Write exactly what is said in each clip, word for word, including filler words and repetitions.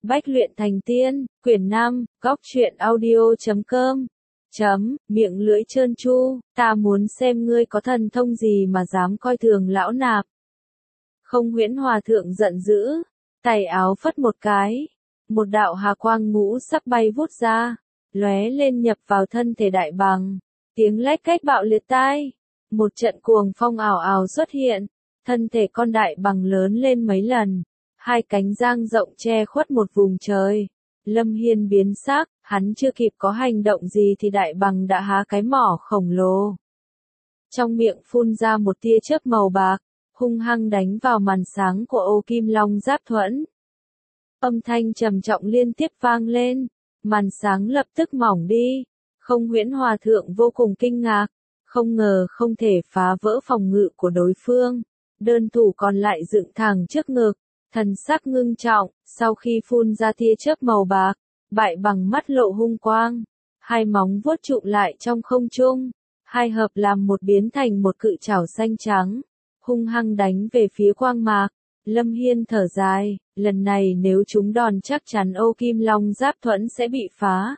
Bách luyện thành tiên, quyển năm, góc truyện audio chấm com. Chấm, miệng lưỡi trơn tru, ta muốn xem ngươi có thần thông gì mà dám coi thường lão nạp. Không Huyễn Hòa thượng giận dữ, tay áo phất một cái, một đạo hà quang ngũ sắc bay vút ra, lóe lên nhập vào thân thể đại bằng, tiếng lách cách bạo liệt tai, một trận cuồng phong ảo ảo xuất hiện, thân thể con đại bằng lớn lên mấy lần, hai cánh dang rộng che khuất một vùng trời. Lâm Hiên biến sắc, hắn chưa kịp có hành động gì thì đại bằng đã há cái mỏ khổng lồ. Trong miệng phun ra một tia chớp màu bạc, hung hăng đánh vào màn sáng của Ô Kim Long Giáp Thuẫn. Âm thanh trầm trọng liên tiếp vang lên, màn sáng lập tức mỏng đi. Không Huyễn Hòa thượng vô cùng kinh ngạc, không ngờ không thể phá vỡ phòng ngự của đối phương. Đơn thủ còn lại dựng thẳng trước ngực, thần sắc ngưng trọng, sau khi phun ra tia chớp màu bạc, bại bằng mắt lộ hung quang, hai móng vuốt trụ lại trong không trung, hai hợp làm một biến thành một cự chảo xanh trắng, hung hăng đánh về phía quang mạc. Lâm Hiên thở dài, lần này nếu chúng đòn chắc chắn Ô Kim Long Giáp Thuẫn sẽ bị phá.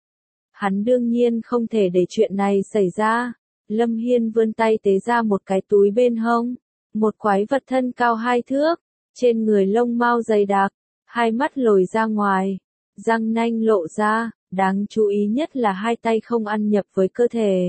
Hắn đương nhiên không thể để chuyện này xảy ra. Lâm Hiên vươn tay tế ra một cái túi bên hông, một quái vật thân cao hai thước, trên người lông mao dày đặc, hai mắt lồi ra ngoài, răng nanh lộ ra, đáng chú ý nhất là hai tay không ăn nhập với cơ thể.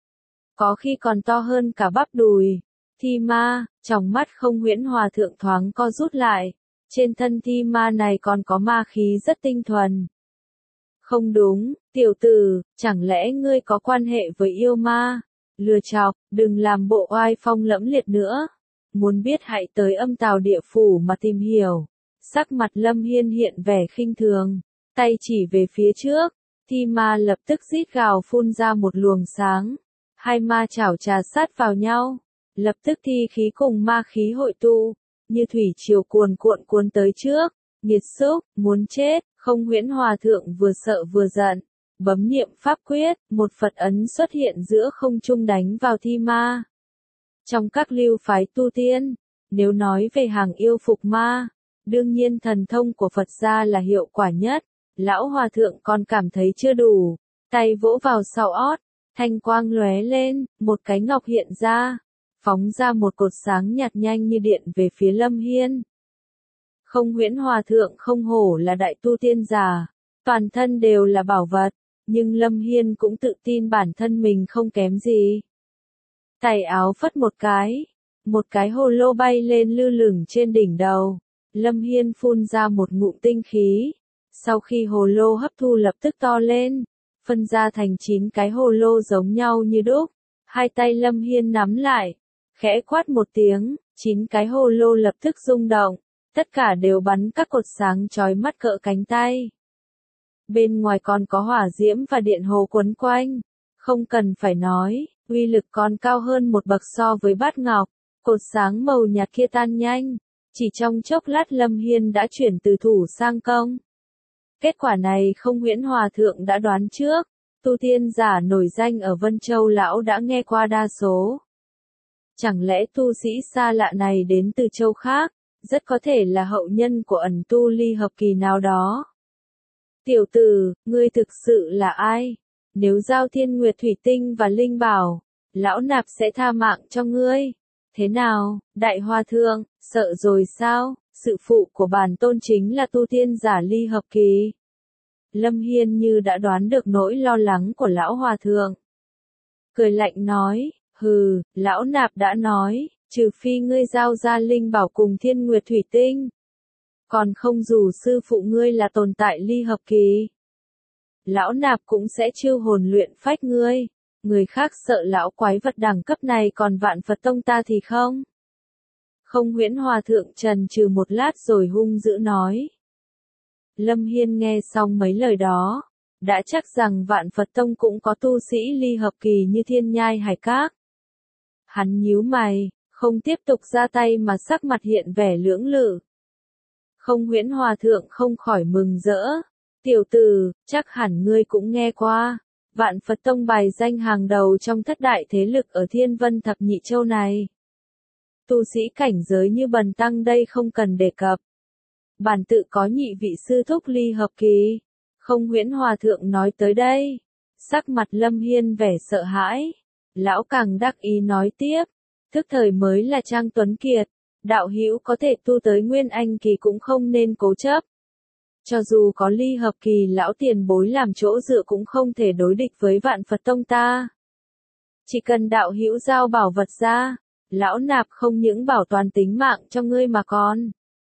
Có khi còn to hơn cả bắp đùi. Thi ma, trong mắt Không Huyễn Hòa thượng thoáng co rút lại, trên thân thi ma này còn có ma khí rất tinh thuần. Không đúng, tiểu tử, chẳng lẽ ngươi có quan hệ với yêu ma? Lừa chọc, đừng làm bộ oai phong lẫm liệt nữa. Muốn biết hãy tới Âm Tào Địa Phủ mà tìm hiểu. Sắc mặt Lâm Hiên hiện vẻ khinh thường, tay chỉ về phía trước, thi ma lập tức rít gào phun ra một luồng sáng. Hai ma chảo trà sát vào nhau, lập tức thi khí cùng ma khí hội tụ, như thủy triều cuồn cuộn cuốn tới trước. Nghiệt xúc, muốn chết. Không Huyễn Hòa thượng vừa sợ vừa giận, bấm niệm pháp quyết, một Phật ấn xuất hiện giữa không trung đánh vào thi ma. Trong các lưu phái tu tiên, nếu nói về hàng yêu phục ma, đương nhiên thần thông của Phật gia là hiệu quả nhất. Lão Hòa thượng còn cảm thấy chưa đủ, tay vỗ vào sau ót, thanh quang lóe lên, một cái ngọc hiện ra, phóng ra một cột sáng nhạt nhanh như điện về phía Lâm Hiên. Không Huyễn Hòa thượng không hổ là đại tu tiên giả, toàn thân đều là bảo vật, nhưng Lâm Hiên cũng tự tin bản thân mình không kém gì. Tay áo phất một cái, một cái hồ lô bay lên lơ lửng trên đỉnh đầu, Lâm Hiên phun ra một ngụm tinh khí, sau khi hồ lô hấp thu lập tức to lên, phân ra thành chín cái hồ lô giống nhau như đúc, hai tay Lâm Hiên nắm lại, khẽ quát một tiếng, chín cái hồ lô lập tức rung động. Tất cả đều bắn các cột sáng chói mắt cỡ cánh tay. Bên ngoài còn có hỏa diễm và điện hồ quấn quanh. Không cần phải nói, uy lực còn cao hơn một bậc so với bát ngọc. Cột sáng màu nhạt kia tan nhanh. Chỉ trong chốc lát Lâm Hiên đã chuyển từ thủ sang công. Kết quả này Không Huyễn Hòa thượng đã đoán trước. Tu tiên giả nổi danh ở Vân Châu lão đã nghe qua đa số. Chẳng lẽ tu sĩ xa lạ này đến từ châu khác? Rất có thể là hậu nhân của ẩn tu ly hợp kỳ nào đó. Tiểu tử, ngươi thực sự là ai? Nếu giao thiên nguyệt thủy tinh và linh bảo, lão nạp sẽ tha mạng cho ngươi. Thế nào, đại hòa thượng, sợ rồi sao? Sự phụ của bản tôn chính là tu tiên giả ly hợp kỳ. Lâm Hiên như đã đoán được nỗi lo lắng của lão hòa thượng. Cười lạnh nói, hừ, lão nạp đã nói. Trừ phi ngươi giao ra linh bảo cùng thiên nguyệt thủy tinh. Còn không dù sư phụ ngươi là tồn tại ly hợp kỳ. Lão nạp cũng sẽ chiêu hồn luyện phách ngươi. Người khác sợ lão quái vật đẳng cấp này còn vạn Phật tông ta thì không. Không Huyễn Hòa thượng trần trừ một lát rồi hung dữ nói. Lâm Hiên nghe xong mấy lời đó, đã chắc rằng vạn Phật tông cũng có tu sĩ ly hợp kỳ như Thiên Nhai Hải Các. Hắn nhíu mày, không tiếp tục ra tay mà sắc mặt hiện vẻ lưỡng lự. Không Huyễn Hòa thượng không khỏi mừng rỡ. Tiểu tử, chắc hẳn ngươi cũng nghe qua. Vạn Phật tông bài danh hàng đầu trong thất đại thế lực ở Thiên Vân Thập Nhị Châu này. Tu sĩ cảnh giới như bần tăng đây không cần đề cập. Bản tự có nhị vị sư thúc ly hợp kỳ. Không Huyễn Hòa Thượng nói tới đây. Sắc mặt Lâm Hiên vẻ sợ hãi. Lão càng đắc ý nói tiếp. Thức thời mới là Trang Tuấn Kiệt. Đạo hữu có thể tu tới Nguyên Anh kỳ cũng không nên cố chấp. Cho dù có ly hợp kỳ lão tiền bối làm chỗ dựa cũng không thể đối địch với Vạn Phật Tông ta. Chỉ cần đạo hữu giao bảo vật ra, lão nạp không những bảo toàn tính mạng cho ngươi mà còn.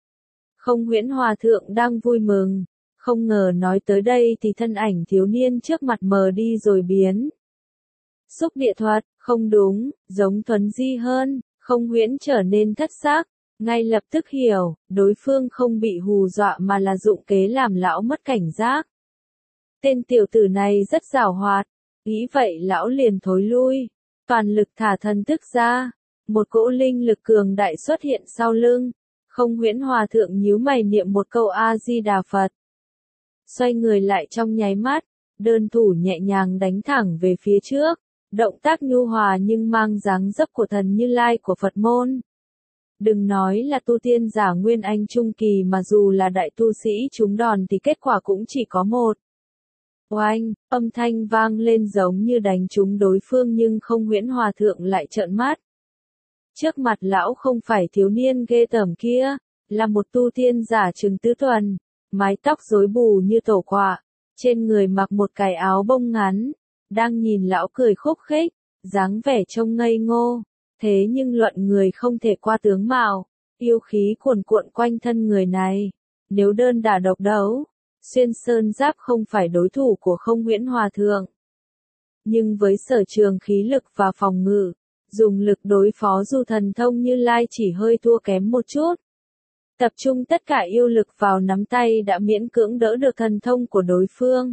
Không Huyễn Hòa Thượng đang vui mừng, không ngờ nói tới đây thì thân ảnh thiếu niên trước mặt mờ đi rồi biến. Xúc địa thuật, không đúng, giống thuần di hơn, Không Huyễn trở nên thất sắc, ngay lập tức hiểu, đối phương không bị hù dọa mà là dụng kế làm lão mất cảnh giác. Tên tiểu tử này rất giàu hoạt, nghĩ vậy lão liền thối lui, toàn lực thả thần thức ra, một cỗ linh lực cường đại xuất hiện sau lưng. Không Huyễn Hòa Thượng nhíu mày niệm một câu A-di-đà Phật. Xoay người lại trong nháy mắt, đơn thủ nhẹ nhàng đánh thẳng về phía trước, động tác nhu hòa nhưng mang dáng dấp của thần Như Lai của Phật môn. Đừng nói là tu tiên giả Nguyên Anh trung kỳ mà dù là đại tu sĩ trúng đòn thì kết quả cũng chỉ có một. Oanh, âm thanh vang lên giống như đánh trúng đối phương nhưng Không Huyễn Hòa Thượng lại trợn mắt. Trước mặt lão không phải thiếu niên ghê tởm kia, là một tu tiên giả chừng tứ tuần, mái tóc rối bù như tổ quạ, trên người mặc một cái áo bông ngắn, đang nhìn lão cười khúc khích, dáng vẻ trông ngây ngô, thế nhưng luận người không thể qua tướng mạo, yêu khí cuồn cuộn quanh thân người này, nếu đơn đả độc đấu, Xuyên Sơn Giáp không phải đối thủ của Không Huyễn Hòa Thượng. Nhưng với sở trường khí lực và phòng ngự, dùng lực đối phó dù thần thông Như Lai chỉ hơi thua kém một chút. Tập trung tất cả yêu lực vào nắm tay đã miễn cưỡng đỡ được thần thông của đối phương.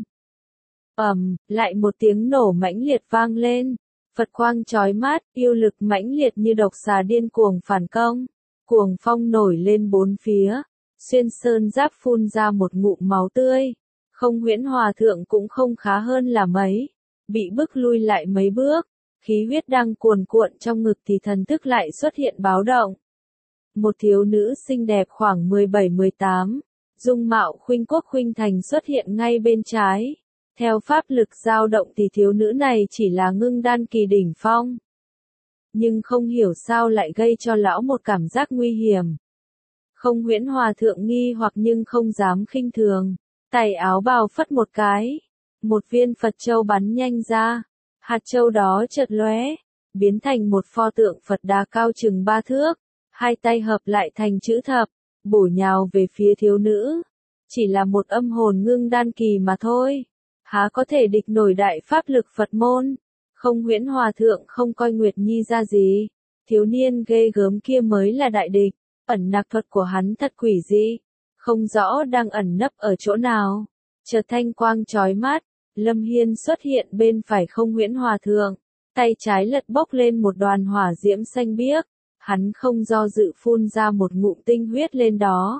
Ầm, um, lại một tiếng nổ mãnh liệt vang lên, Phật quang chói mắt, yêu lực mãnh liệt như độc xà điên cuồng phản công, cuồng phong nổi lên bốn phía, Xuyên Sơn Giáp phun ra một ngụm máu tươi. Không Huyễn Hòa Thượng cũng không khá hơn là mấy, bị bức lui lại mấy bước. Khí huyết đang cuồn cuộn trong ngực thì thần thức lại xuất hiện báo động. Một thiếu nữ xinh đẹp khoảng mười bảy mười tám, dung mạo khuynh quốc khuynh thành xuất hiện ngay bên trái. Theo pháp lực dao động thì thiếu nữ này chỉ là ngưng đan kỳ đỉnh phong. Nhưng không hiểu sao lại gây cho lão một cảm giác nguy hiểm. Không Huyễn Hòa Thượng nghi hoặc nhưng không dám khinh thường. Tay áo bào phất một cái. Một viên Phật châu bắn nhanh ra. Hạt châu đó chợt lóe, biến thành một pho tượng Phật Đà cao chừng ba thước, hai tay hợp lại thành chữ thập, bổ nhào về phía thiếu nữ. Chỉ là một âm hồn ngưng đan kỳ mà thôi, há có thể địch nổi đại pháp lực Phật môn. Không Huyễn Hòa Thượng không coi Nguyệt Nhi ra gì, thiếu niên ghê gớm kia mới là đại địch, ẩn nặc thuật của hắn thật quỷ dị, không rõ đang ẩn nấp ở chỗ nào. Chợt thanh quang chói mắt, Lâm Hiên xuất hiện bên phải Không Huyễn Hòa Thượng, tay trái lật bốc lên một đoàn hỏa diễm xanh biếc, hắn không do dự phun ra một ngụm tinh huyết lên đó.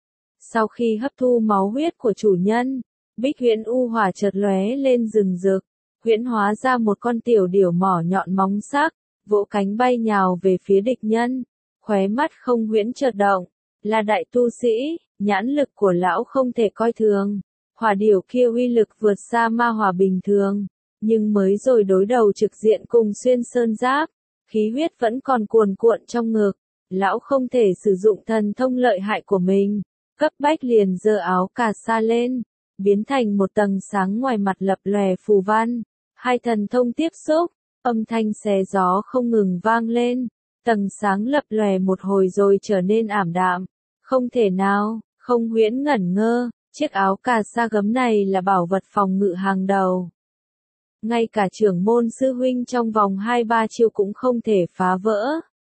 Sau khi hấp thu máu huyết của chủ nhân, Bích Huyễn U Hỏa chợt lóe lên rừng rực, huyễn hóa ra một con tiểu điểu mỏ nhọn móng sắc, vỗ cánh bay nhào về phía địch nhân. Khóe mắt Không Huyễn chợt động, là đại tu sĩ, nhãn lực của lão không thể coi thường. Hỏa điểu kia uy lực vượt xa ma hỏa bình thường, nhưng mới rồi đối đầu trực diện cùng Xuyên Sơn Giáp, khí huyết vẫn còn cuồn cuộn trong ngực, lão không thể sử dụng thần thông lợi hại của mình, cấp bách liền giơ áo cà sa lên, biến thành một tầng sáng ngoài mặt lập lòe phù văn, hai thần thông tiếp xúc, âm thanh xé gió không ngừng vang lên, tầng sáng lập lòe một hồi rồi trở nên ảm đạm, không thể nào, Không Huyễn ngẩn ngơ. Chiếc áo cà sa gấm này là bảo vật phòng ngự hàng đầu. Ngay cả trưởng môn sư huynh trong vòng hai ba chiêu cũng không thể phá vỡ.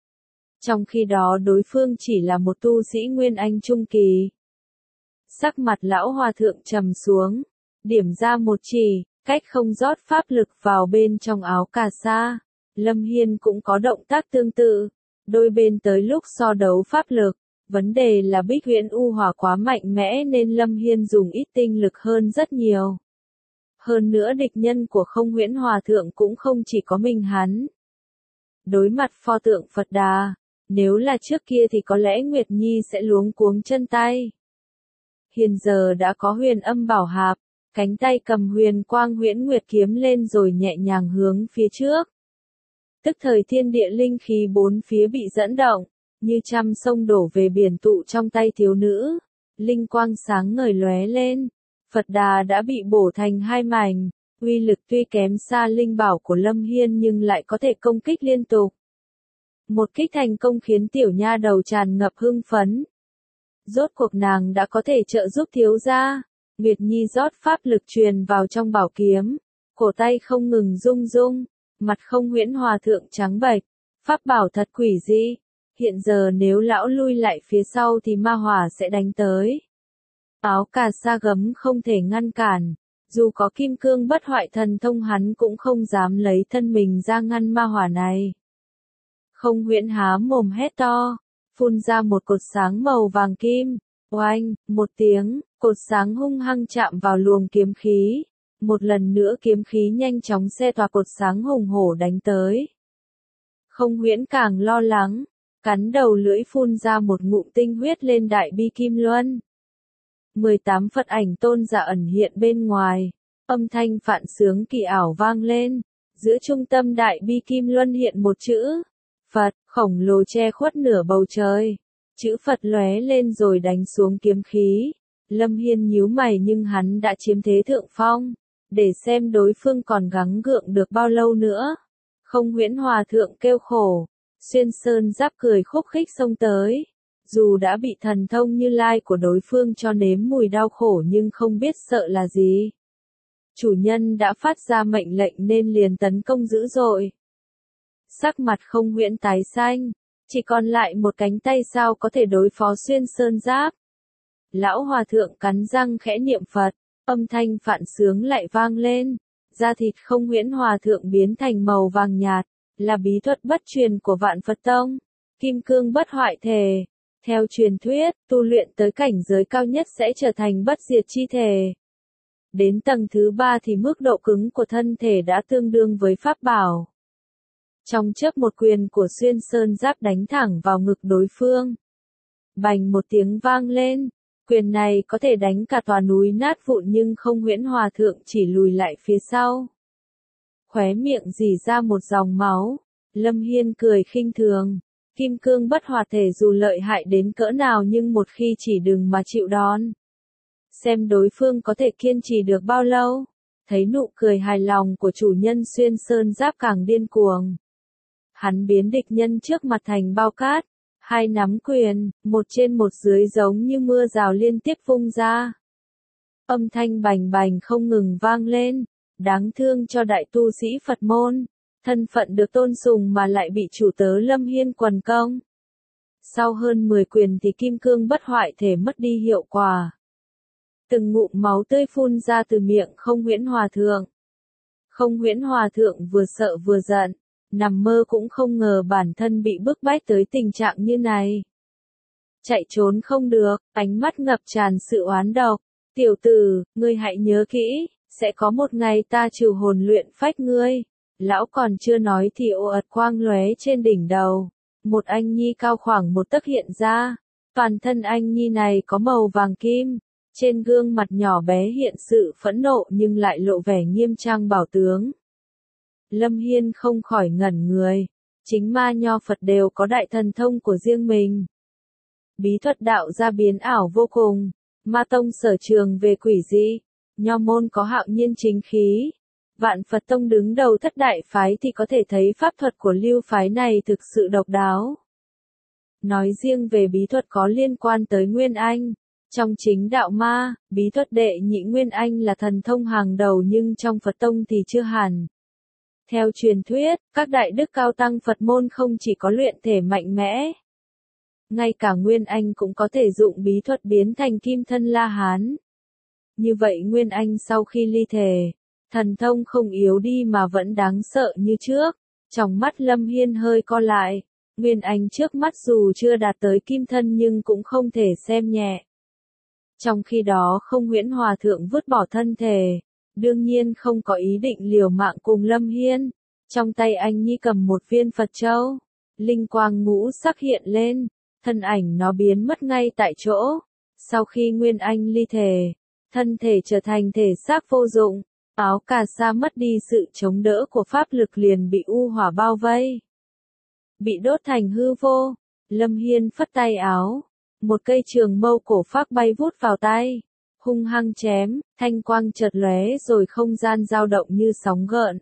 Trong khi đó đối phương chỉ là một tu sĩ Nguyên Anh trung kỳ. Sắc mặt lão hòa thượng trầm xuống, điểm ra một chỉ, cách không rót pháp lực vào bên trong áo cà sa. Lâm Hiên cũng có động tác tương tự, đôi bên tới lúc so đấu pháp lực. Vấn đề là Bích Huyễn U Hỏa quá mạnh mẽ nên Lâm Hiên dùng ít tinh lực hơn rất nhiều. Hơn nữa địch nhân của Không Huyễn Hòa Thượng cũng không chỉ có mình hắn. Đối mặt pho tượng Phật Đà, nếu là trước kia thì có lẽ Nguyệt Nhi sẽ luống cuống chân tay. hiện giờ đã có huyền âm bảo hạp, cánh tay cầm huyền quang huyễn nguyệt kiếm lên rồi nhẹ nhàng hướng phía trước. Tức thời thiên địa linh khí bốn phía bị dẫn động, như trăm sông đổ về biển tụ trong tay thiếu nữ, linh quang sáng ngời lóe lên, Phật Đà đã bị bổ thành hai mảnh, uy lực tuy kém xa linh bảo của Lâm Hiên nhưng lại có thể công kích liên tục. Một kích thành công khiến tiểu nha đầu tràn ngập hưng phấn. Rốt cuộc nàng đã có thể trợ giúp thiếu gia. Nguyệt Nhi rót pháp lực truyền vào trong bảo kiếm, cổ tay không ngừng rung rung, mặt không huyễn hòa thượng trắng bệch, pháp bảo thật quỷ dị. Hiện giờ nếu lão lui lại phía sau thì ma hỏa sẽ đánh tới. Áo cà sa gấm không thể ngăn cản, dù có kim cương bất hoại thần thông hắn cũng không dám lấy thân mình ra ngăn ma hỏa này. Không huyễn há mồm hét to, phun ra một cột sáng màu vàng kim, oanh, một tiếng, cột sáng hung hăng chạm vào luồng kiếm khí. Một lần nữa kiếm khí nhanh chóng xe tỏa cột sáng hùng hổ đánh tới. Không huyễn càng lo lắng, cắn đầu lưỡi phun ra một ngụm tinh huyết lên đại bi kim luân. mười tám Phật ảnh tôn giả ẩn hiện bên ngoài, âm thanh phạn sướng kỳ ảo vang lên, giữa trung tâm đại bi kim luân hiện một chữ, Phật, khổng lồ che khuất nửa bầu trời. Chữ Phật lóe lên rồi đánh xuống kiếm khí. Lâm Hiên nhíu mày nhưng hắn đã chiếm thế thượng phong, để xem đối phương còn gắng gượng được bao lâu nữa. Không huyễn hòa thượng kêu khổ, xuyên sơn giáp cười khúc khích xông tới. Dù đã bị thần thông Như Lai của đối phương cho nếm mùi đau khổ nhưng không biết sợ là gì. Chủ nhân đã phát ra mệnh lệnh nên liền tấn công dữ dội. Sắc mặt không huyễn tái xanh, chỉ còn lại một cánh tay sao có thể đối phó xuyên sơn giáp. Lão hòa thượng cắn răng khẽ niệm Phật, âm thanh phạn sướng lại vang lên, da thịt không huyễn hòa thượng biến thành màu vàng nhạt, là bí thuật bất truyền của Vạn Phật Tông, kim cương bất hoại thể. Theo truyền thuyết, tu luyện tới cảnh giới cao nhất sẽ trở thành bất diệt chi thể. Đến tầng thứ ba thì mức độ cứng của thân thể đã tương đương với pháp bảo. Trong chớp một quyền của xuyên sơn giáp đánh thẳng vào ngực đối phương. Bành một tiếng vang lên, quyền này có thể đánh cả tòa núi nát vụn nhưng không huyễn hòa thượng chỉ lùi lại phía sau. Khóe miệng rỉ ra một dòng máu, Lâm Hiên cười khinh thường. Kim cương bất hòa thể dù lợi hại đến cỡ nào nhưng một khi chỉ đừng mà chịu đòn. Xem đối phương có thể kiên trì được bao lâu. Thấy nụ cười hài lòng của chủ nhân xuyên sơn giáp càng điên cuồng. Hắn biến địch nhân trước mặt thành bao cát. Hai nắm quyền, một trên một dưới giống như mưa rào liên tiếp vung ra. Âm thanh bành bành không ngừng vang lên. Đáng thương cho đại tu sĩ Phật môn. Thân phận được tôn sùng mà lại bị chủ tớ Lâm Hiên quần công. Sau hơn mười quyền thì kim cương bất hoại thể mất đi hiệu quả. Từng ngụm máu tươi phun ra từ miệng không huyễn hòa thượng. Không huyễn hòa thượng vừa sợ vừa giận, nằm mơ cũng không ngờ bản thân bị bức bách tới tình trạng như này. Chạy trốn không được, ánh mắt ngập tràn sự oán độc. Tiểu tử, ngươi hãy nhớ kỹ, sẽ có một ngày ta trừ hồn luyện phách ngươi. Lão còn chưa nói thì ô ật quang lóe trên đỉnh đầu. Một anh nhi cao khoảng một tấc hiện ra. Toàn thân anh nhi này có màu vàng kim. Trên gương mặt nhỏ bé hiện sự phẫn nộ nhưng lại lộ vẻ nghiêm trang bảo tướng. Lâm Hiên không khỏi ngẩn người. Chính ma nho Phật đều có đại thần thông của riêng mình. Bí thuật đạo ra biến ảo vô cùng. Ma tông sở trường về quỷ dị. Nho môn có hạo nhiên chính khí. Vạn Phật Tông đứng đầu thất đại phái thì có thể thấy pháp thuật của lưu phái này thực sự độc đáo. Nói riêng về bí thuật có liên quan tới Nguyên Anh. Trong chính đạo ma, bí thuật đệ nhị Nguyên Anh là thần thông hàng đầu nhưng trong Phật Tông thì chưa hẳn. Theo truyền thuyết, các đại đức cao tăng Phật môn không chỉ có luyện thể mạnh mẽ. Ngay cả Nguyên Anh cũng có thể dụng bí thuật biến thành kim thân La Hán. Như vậy Nguyên Anh sau khi ly thể, thần thông không yếu đi mà vẫn đáng sợ như trước. Trong mắt Lâm Hiên hơi co lại, Nguyên Anh trước mắt dù chưa đạt tới kim thân nhưng cũng không thể xem nhẹ. Trong khi đó không huyễn hòa thượng vứt bỏ thân thể, đương nhiên không có ý định liều mạng cùng Lâm Hiên. Trong tay anh nhi cầm một viên Phật châu, linh quang ngũ sắc hiện lên, thân ảnh nó biến mất ngay tại chỗ. Sau khi Nguyên Anh ly thể, thân thể trở thành thể xác vô dụng, áo cà sa mất đi sự chống đỡ của pháp lực liền bị u hỏa bao vây. Bị đốt thành hư vô, Lâm Hiên phất tay áo, một cây trường mâu cổ phác bay vút vào tay, hung hăng chém, thanh quang chợt lóe rồi không gian dao động như sóng gợn.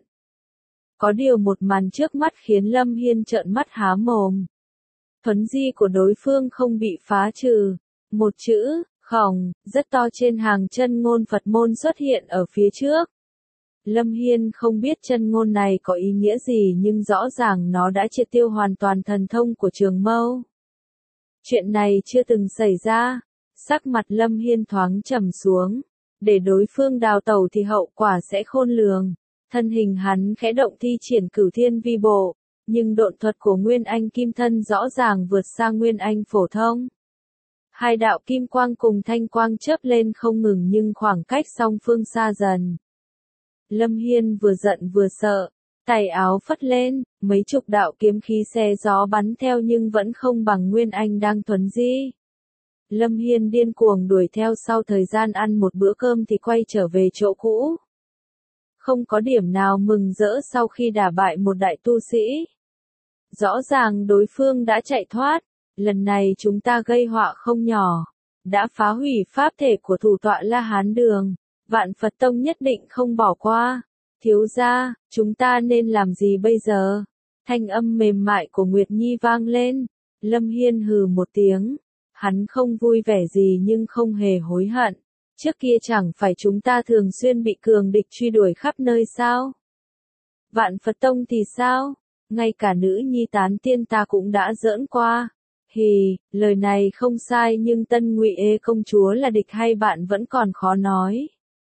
Có điều một màn trước mắt khiến Lâm Hiên trợn mắt há mồm. Thuấn di của đối phương không bị phá trừ, một chữ, khổng, rất to trên hàng chân ngôn Phật môn xuất hiện ở phía trước. Lâm Hiên không biết chân ngôn này có ý nghĩa gì nhưng rõ ràng nó đã triệt tiêu hoàn toàn thần thông của trường mâu. Chuyện này chưa từng xảy ra, sắc mặt Lâm Hiên thoáng trầm xuống, để đối phương đào tẩu thì hậu quả sẽ khôn lường. Thân hình hắn khẽ động thi triển cửu thiên vi bộ, nhưng độn thuật của Nguyên Anh kim thân rõ ràng vượt xa Nguyên Anh phổ thông. Hai đạo kim quang cùng thanh quang chớp lên không ngừng nhưng khoảng cách song phương xa dần. Lâm Hiên vừa giận vừa sợ, tay áo phất lên, mấy chục đạo kiếm khí xe gió bắn theo nhưng vẫn không bằng Nguyên Anh đang thuấn di. Lâm Hiên điên cuồng đuổi theo, sau thời gian ăn một bữa cơm thì quay trở về chỗ cũ. Không có điểm nào mừng rỡ sau khi đả bại một đại tu sĩ. Rõ ràng đối phương đã chạy thoát, lần này chúng ta gây họa không nhỏ, đã phá hủy pháp thể của thủ tọa La Hán Đường, Vạn Phật Tông nhất định không bỏ qua. Thiếu gia, chúng ta nên làm gì bây giờ? Thanh âm mềm mại của Nguyệt Nhi vang lên, Lâm Hiên hừ một tiếng, hắn không vui vẻ gì nhưng không hề hối hận. Trước kia chẳng phải chúng ta thường xuyên bị cường địch truy đuổi khắp nơi sao? Vạn Phật Tông thì sao? Ngay cả nữ nhi tán tiên ta cũng đã giỡn qua. Hì, lời này không sai nhưng Tân Ngụy Ê công chúa là địch hay bạn vẫn còn khó nói.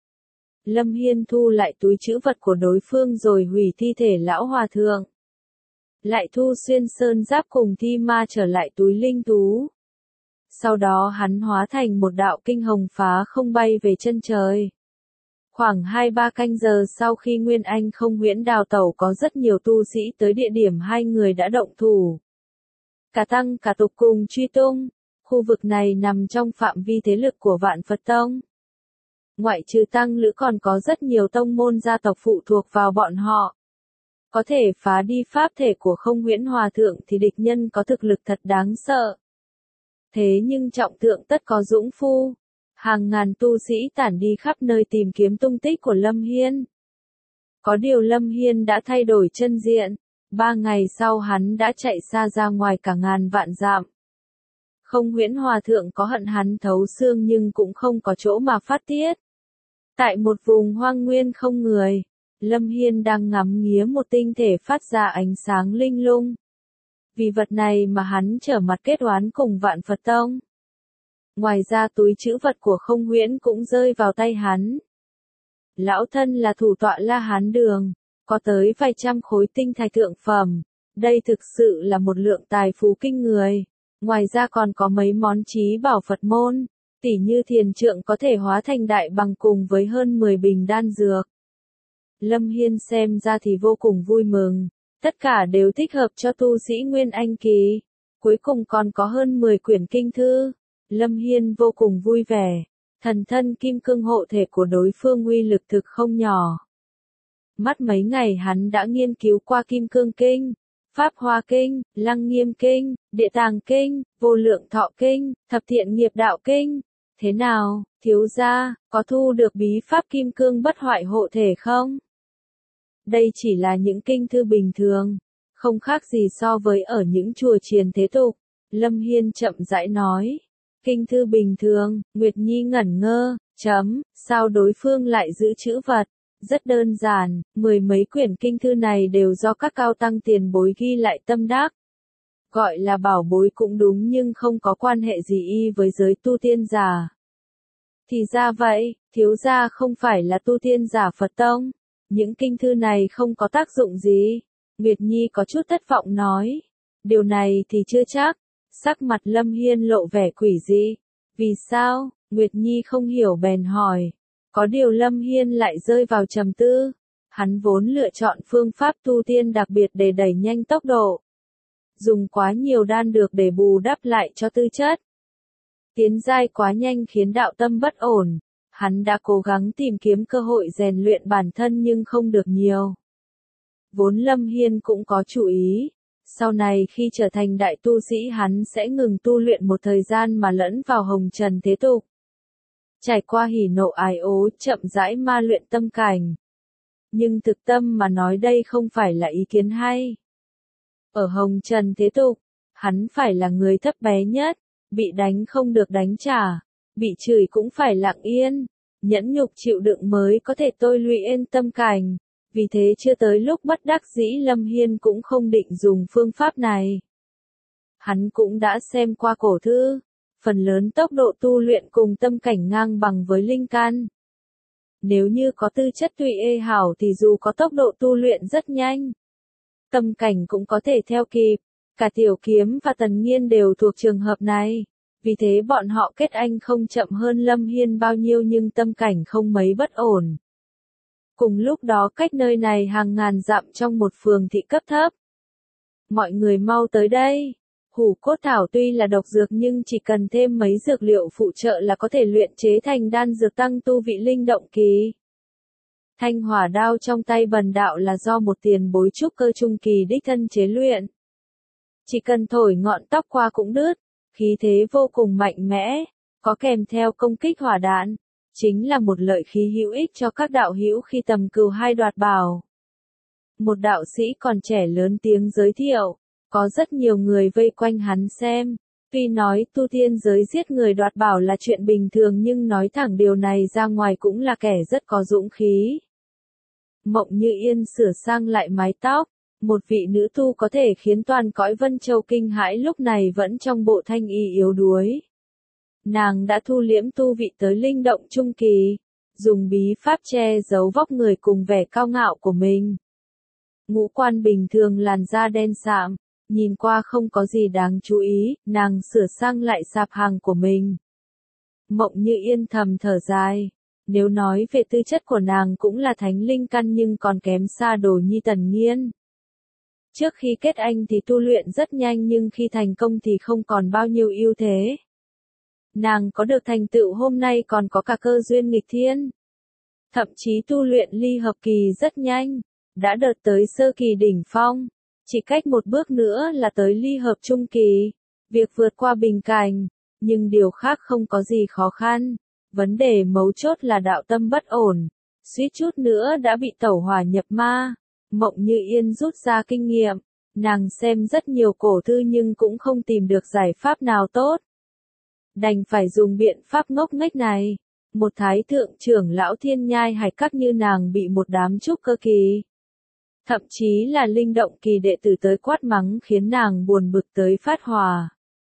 Lâm Hiên thu lại túi trữ vật của đối phương rồi hủy thi thể lão hòa thượng. Lại thu xuyên sơn giáp cùng thi ma trở lại túi linh thú. Sau đó hắn hóa thành một đạo kinh hồng phá không bay về chân trời. Khoảng hai ba canh giờ sau khi Nguyên Anh không huyễn đào tẩu có rất nhiều tu sĩ tới địa điểm hai người đã động thủ. Cả tăng cả tục cùng truy tung, khu vực này nằm trong phạm vi thế lực của Vạn Phật Tông. Ngoại trừ tăng lữ còn có rất nhiều tông môn gia tộc phụ thuộc vào bọn họ. Có thể phá đi pháp thể của không huyễn hòa thượng thì địch nhân có thực lực thật đáng sợ. Thế nhưng trọng thượng tất có dũng phu. Hàng ngàn tu sĩ tản đi khắp nơi tìm kiếm tung tích của Lâm Hiên. Có điều Lâm Hiên đã thay đổi chân diện. Ba ngày sau hắn đã chạy xa ra ngoài cả ngàn vạn dặm. Không huyễn hòa thượng có hận hắn thấu xương nhưng cũng không có chỗ mà phát tiết. Tại một vùng hoang nguyên không người, Lâm Hiên đang ngắm nghía một tinh thể phát ra ánh sáng linh lung. Vì vật này mà hắn trở mặt kết oán cùng Vạn Phật Tông. Ngoài ra túi trữ vật của không huyễn cũng rơi vào tay hắn. Lão thân là thủ tọa La Hán Đường, có tới vài trăm khối tinh thạch thượng phẩm. Đây thực sự là một lượng tài phú kinh người. Ngoài ra còn có mấy món trí bảo Phật môn, tỉ như thiền trượng có thể hóa thành đại bằng cùng với hơn mười bình đan dược. Lâm Hiên xem ra thì vô cùng vui mừng, tất cả đều thích hợp cho tu sĩ Nguyên Anh kỳ. Cuối cùng còn có hơn mười quyển kinh thư. Lâm Hiên vô cùng vui vẻ, thần thân kim cương hộ thể của đối phương uy lực thực không nhỏ. Mất mấy ngày hắn đã nghiên cứu qua Kim Cương Kinh, Pháp Hoa Kinh, Lăng Nghiêm Kinh, Địa Tàng Kinh, Vô Lượng Thọ Kinh, Thập Thiện Nghiệp Đạo Kinh. Thế nào, thiếu gia, có thu được bí pháp Kim Cương bất hoại hộ thể không? Đây chỉ là những kinh thư bình thường, không khác gì so với ở những chùa chiền thế tục. Lâm Hiên chậm rãi nói. Kinh thư bình thường, Nguyệt Nhi ngẩn ngơ, chấm, sao đối phương lại giữ chữ vật? Rất đơn giản, mười mấy quyển kinh thư này đều do các cao tăng tiền bối ghi lại tâm đắc. Gọi là bảo bối cũng đúng nhưng không có quan hệ gì y với giới tu tiên giả. Thì ra vậy, thiếu gia không phải là tu tiên giả Phật Tông. Những kinh thư này không có tác dụng gì. Nguyệt Nhi có chút thất vọng nói. Điều này thì chưa chắc. Sắc mặt Lâm Hiên lộ vẻ quỷ dị. Vì sao? Nguyệt Nhi không hiểu bèn hỏi. Có điều Lâm Hiên lại rơi vào trầm tư. Hắn vốn lựa chọn phương pháp tu tiên đặc biệt để đẩy nhanh tốc độ. Dùng quá nhiều đan dược để bù đắp lại cho tư chất. Tiến giai quá nhanh khiến đạo tâm bất ổn, hắn đã cố gắng tìm kiếm cơ hội rèn luyện bản thân nhưng không được nhiều. Vốn Lâm Hiên cũng có chú ý, sau này khi trở thành đại tu sĩ hắn sẽ ngừng tu luyện một thời gian mà lẫn vào hồng trần thế tục. Trải qua hỉ nộ ái ố chậm rãi ma luyện tâm cảnh. Nhưng thực tâm mà nói đây không phải là ý kiến hay. Ở hồng trần thế tục, hắn phải là người thấp bé nhất, bị đánh không được đánh trả, bị chửi cũng phải lặng yên, nhẫn nhục chịu đựng mới có thể tôi luyện tâm cảnh. Vì thế chưa tới lúc bất đắc dĩ Lâm Hiên cũng không định dùng phương pháp này. Hắn cũng đã xem qua cổ thư, phần lớn tốc độ tu luyện cùng tâm cảnh ngang bằng với linh căn. Nếu như có tư chất tùy ê hảo thì dù có tốc độ tu luyện rất nhanh, tâm cảnh cũng có thể theo kịp. Cả Tiểu Kiếm và Tần Nghiên đều thuộc trường hợp này. Vì thế bọn họ kết anh không chậm hơn Lâm Hiên bao nhiêu nhưng tâm cảnh không mấy bất ổn. Cùng lúc đó cách nơi này hàng ngàn dặm trong một phường thị cấp thấp. Mọi người mau tới đây. Hủ cốt thảo tuy là độc dược nhưng chỉ cần thêm mấy dược liệu phụ trợ là có thể luyện chế thành đan dược tăng tu vị linh động kỳ. Thanh hỏa đao trong tay Bần đạo là do một tiền bối trúc cơ trung kỳ đích thân chế luyện. Chỉ cần thổi ngọn tóc qua cũng đứt, khí thế vô cùng mạnh mẽ, có kèm theo công kích hỏa đạn. Chính là một lợi khí hữu ích cho các đạo hữu khi tầm cừu hai đoạt bảo. Một đạo sĩ còn trẻ lớn tiếng giới thiệu, có rất nhiều người vây quanh hắn xem. Tuy nói tu tiên giới giết người đoạt bảo là chuyện bình thường nhưng nói thẳng điều này ra ngoài cũng là kẻ rất có dũng khí. Mộng Như Yên sửa sang lại mái tóc, một vị nữ tu có thể khiến toàn cõi Vân Châu kinh hãi lúc này vẫn trong bộ thanh y yếu đuối. Nàng đã thu liễm tu vị tới linh động trung kỳ, dùng bí pháp che giấu vóc người cùng vẻ cao ngạo của mình. Ngũ quan bình thường làn da đen sạm, nhìn qua không có gì đáng chú ý, nàng sửa sang lại sạp hàng của mình. Mộng Như Yên thầm thở dài, nếu nói về tư chất của nàng cũng là thánh linh căn nhưng còn kém xa Đồ Nhi Tần Nghiên. Trước khi kết anh thì tu luyện rất nhanh nhưng khi thành công thì không còn bao nhiêu ưu thế. Nàng có được thành tựu hôm nay còn có cả cơ duyên nghịch thiên. Thậm chí tu luyện ly hợp kỳ rất nhanh, đã đợt tới sơ kỳ đỉnh phong, chỉ cách một bước nữa là tới ly hợp trung kỳ. Việc vượt qua bình cảnh, nhưng điều khác không có gì khó khăn. Vấn đề mấu chốt là đạo tâm bất ổn, suýt chút nữa đã bị tẩu hỏa nhập ma. Mộng Như Yên rút ra kinh nghiệm, nàng xem rất nhiều cổ thư nhưng cũng không tìm được giải pháp nào tốt. Đành phải dùng biện pháp ngốc nghếch này. Một thái thượng trưởng lão thiên nhai hải các như nàng bị một đám trúc cơ kỳ, thậm chí là linh động kỳ đệ tử tới quát mắng khiến nàng buồn bực tới phát hỏa.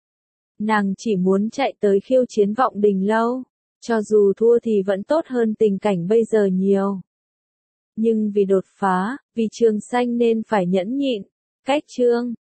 Nàng chỉ muốn chạy tới khiêu chiến Vọng Đình Lâu, cho dù thua thì vẫn tốt hơn tình cảnh bây giờ nhiều. Nhưng vì đột phá, vì trường xanh nên phải nhẫn nhịn. Cách chương